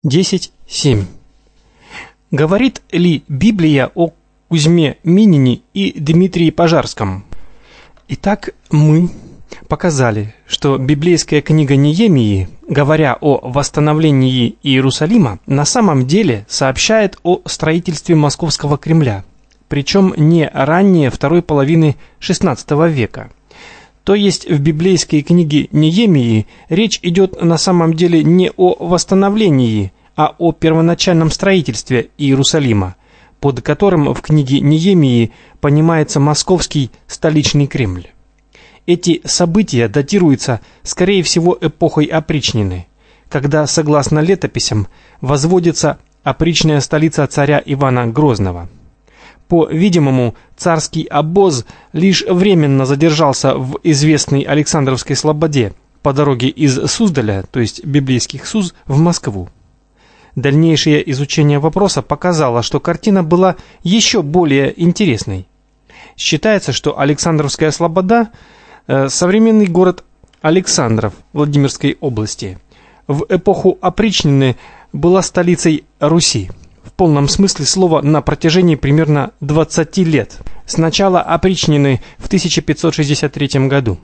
10.7. Говорит ли Библия о Кузьме Минине и Дмитрии Пожарском? Итак, мы показали, что библейская книга Неемии, говоря о восстановлении Иерусалима, на самом деле сообщает о строительстве Московского Кремля, причем не ранее второй половины XVI века. То есть в библейской книге Неемии речь идет на самом деле не о восстановлении, а о первоначальном строительстве Иерусалима, под которым в книге Неемии понимается Московский столичный Кремль. Эти события датируются, скорее всего, эпохой опричнины, когда, согласно летописям, возводится опричная столица царя Ивана Грозного. По-видимому, царский обоз лишь временно задержался в известной Александровской слободе по дороге из Суздаля, то есть библейских Суз, в Москву. Дальнейшее изучение вопроса показало, что картина была еще более интересной. Считается, что Александровская слобода – современный город Александров Владимирской области. В эпоху опричнины была столицей Руси. В полном смысле слова на протяжении примерно 20 лет, с начала опричнины в 1563 году.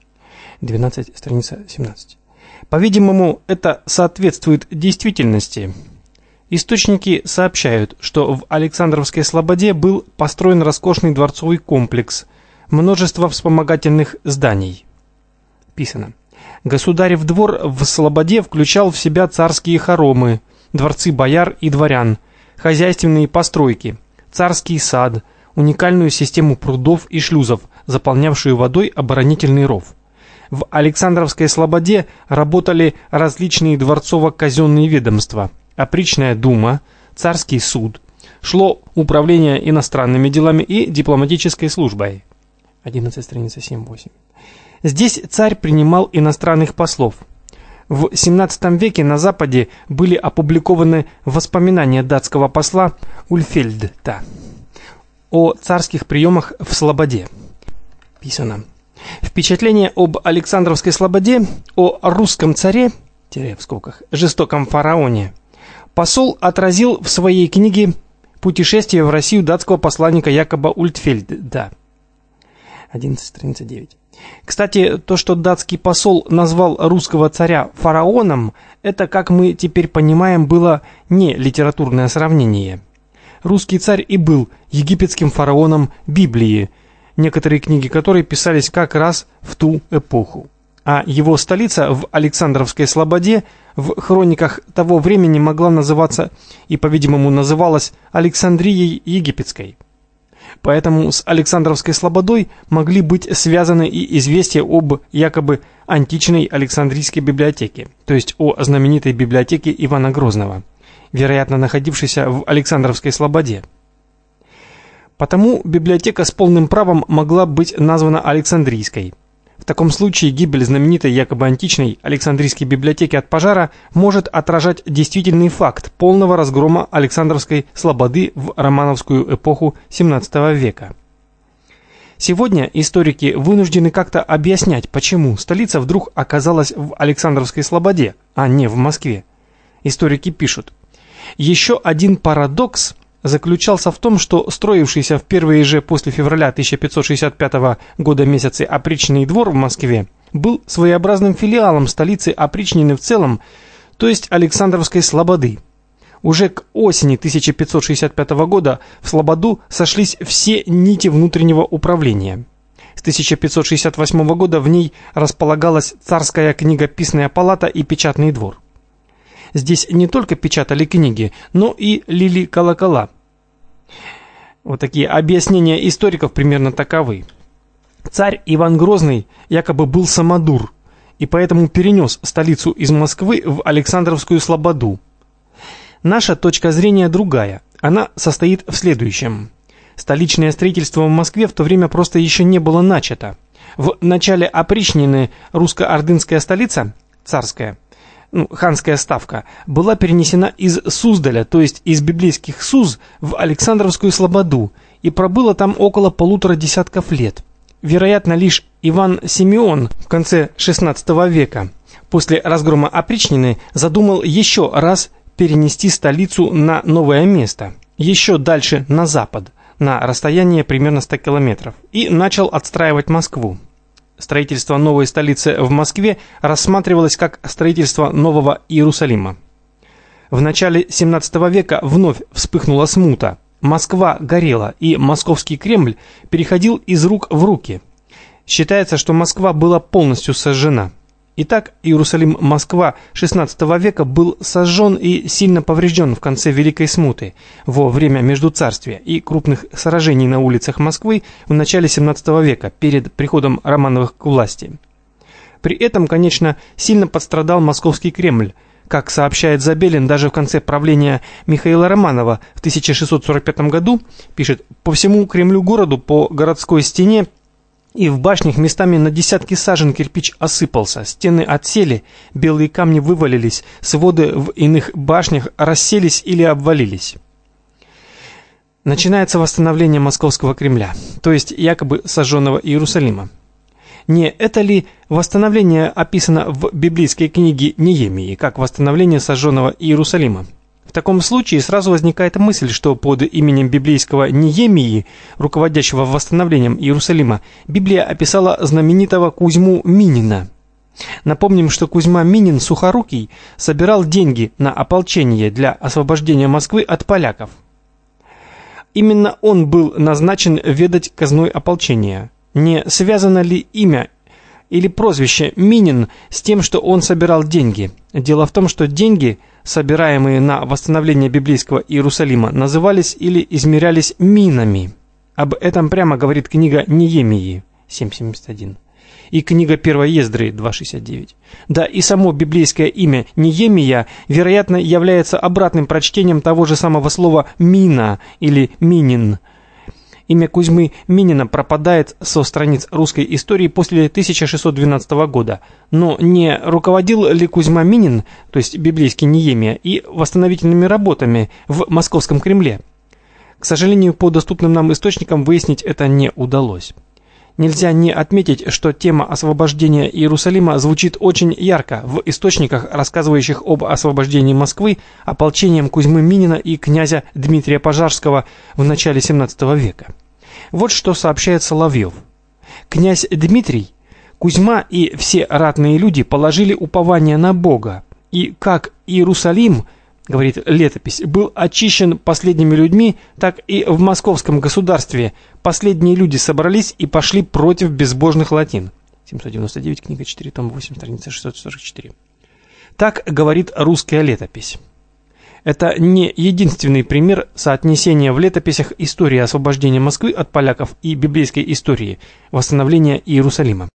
12, страница 17. По-видимому, это соответствует действительности. Источники сообщают, что в Александровской слободе был построен роскошный дворцовый комплекс, множество вспомогательных зданий. Писано: государев двор в слободе включал в себя царские хоромы, дворцы бояр и дворян, хозяйственные постройки, царский сад, уникальную систему прудов и шлюзов, заполнявшую водой оборонительный ров. В Александровской слободе работали различные дворцово-казенные ведомства, опричная дума, царский суд, шло управление иностранными делами и дипломатической службой. 11, страница 7-8. Здесь царь принимал иностранных послов. В XVII веке на Западе были опубликованы воспоминания датского посла Ульфельдта о царских приемах в слободе. Писано: впечатление об Александровской слободе, о русском царе, в скобках, жестоком фараоне, посол отразил в своей книге «Путешествие в Россию» датского посланника Якоба Ультфельда. 11, страница 9. Кстати, то, что датский посол назвал русского царя фараоном, это, как мы теперь понимаем, было не литературное сравнение. Русский царь и был египетским фараоном Библии, некоторые книги которой писались как раз в ту эпоху. А его столица в Александровской слободе в хрониках того времени могла называться, и, по-видимому, называлась Александрией Египетской. Поэтому с Александровской слободой могли быть связаны и известия об якобы античной Александрийской библиотеке, то есть о знаменитой библиотеке Ивана Грозного, вероятно, находившейся в Александровской слободе. Потому библиотека с полным правом могла быть названа Александрийской. В таком случае гибель знаменитой якобы античной Александрийской библиотеки от пожара может отражать действительный факт полного разгрома Александровской слободы в романовскую эпоху XVII века. Сегодня историки вынуждены как-то объяснять, почему столица вдруг оказалась в Александровской слободе, а не в Москве. Историки пишут: еще один парадокс заключался в том, что строившийся в первые же после февраля 1565 года месяцы опричный двор в Москве был своеобразным филиалом столицы опричнины в целом, то есть Александровской слободы. Уже к осени 1565 года в слободу сошлись все нити внутреннего управления. С 1568 года в ней располагалась царская книгописная палата и печатный двор. Здесь не только печатали книги, но и лили колокола. Вот такие объяснения историков примерно таковы. Царь Иван Грозный якобы был самодур, и поэтому перенес столицу из Москвы в Александровскую слободу. Наша точка зрения другая. Она состоит в следующем. Столичное строительство в Москве в то время просто еще не было начато. В начале опричнины русско-ордынская столица, царская, ханская ставка, была перенесена из Суздаля, то есть из библейских Суз, в Александровскую слободу и пробыла там около 1,5 десятков лет. Вероятно, лишь Иван Симеон в конце XVI века, после разгрома опричнины, задумал еще раз перенести столицу на новое место, еще дальше на запад, на расстояние примерно 100 километров, и начал отстраивать Москву. Строительство новой столицы в Москве рассматривалось как строительство нового Иерусалима. В начале 17 века вновь вспыхнула смута. Москва горела, и Московский Кремль переходил из рук в руки. Считается, что Москва была полностью сожжена. Итак, Иерусалим-Москва XVI века был сожжен и сильно поврежден в конце Великой Смуты, во время Междуцарствия и крупных сражений на улицах Москвы в начале XVII века, перед приходом Романовых к власти. При этом, конечно, сильно пострадал Московский Кремль. Как сообщает Забелин, даже в конце правления Михаила Романова в 1645 году, пишет, по всему Кремлю-городу, по городской стене и в башнях местами на десятки сажен кирпич осыпался, стены отсели, белые камни вывалились, своды в иных башнях расселись или обвалились. Начинается восстановление Московского Кремля, то есть якобы сожженного Иерусалима. Не это ли восстановление описано в библейской книге Неемии, как восстановление сожженного Иерусалима? В таком случае сразу возникает мысль, что под именем библейского Неемии, руководящего восстановлением Иерусалима, Библия описала знаменитого Кузьму Минина. Напомним, что Кузьма Минин Сухорукий собирал деньги на ополчение для освобождения Москвы от поляков. Именно он был назначен ведать казной ополчения. Не связано ли имя или прозвище Минин с тем, что он собирал деньги? Дело в том, что деньги, собираемые на восстановление библейского Иерусалима, назывались или измерялись минами. Об этом прямо говорит книга Неемии 7.71 и книга 1 Ездры 2.69. Да и само библейское имя Неемия, вероятно, является обратным прочтением того же самого слова «мина» или «минин». Имя Кузьмы Минина пропадает со страниц русской истории после 1612 года. Но не руководил ли Кузьма Минин, то есть библейский Неемия, и восстановительными работами в Московском Кремле? К сожалению, по доступным нам источникам выяснить это не удалось. Нельзя не отметить, что тема освобождения Иерусалима звучит очень ярко в источниках, рассказывающих об освобождении Москвы ополчением Кузьмы Минина и князя Дмитрия Пожарского в начале XVII века. Вот что сообщает Соловьев. Князь Дмитрий, Кузьма и все ратные люди положили упование на Бога, и как Иерусалим, говорит летопись, был очищен последними людьми, так и в московском государстве последние люди собрались и пошли против безбожных латин. 799, книга 4, том 8, страница 644. Так говорит русская летопись. Это не единственный пример соотнесения в летописях истории освобождения Москвы от поляков и библейской истории восстановления Иерусалима.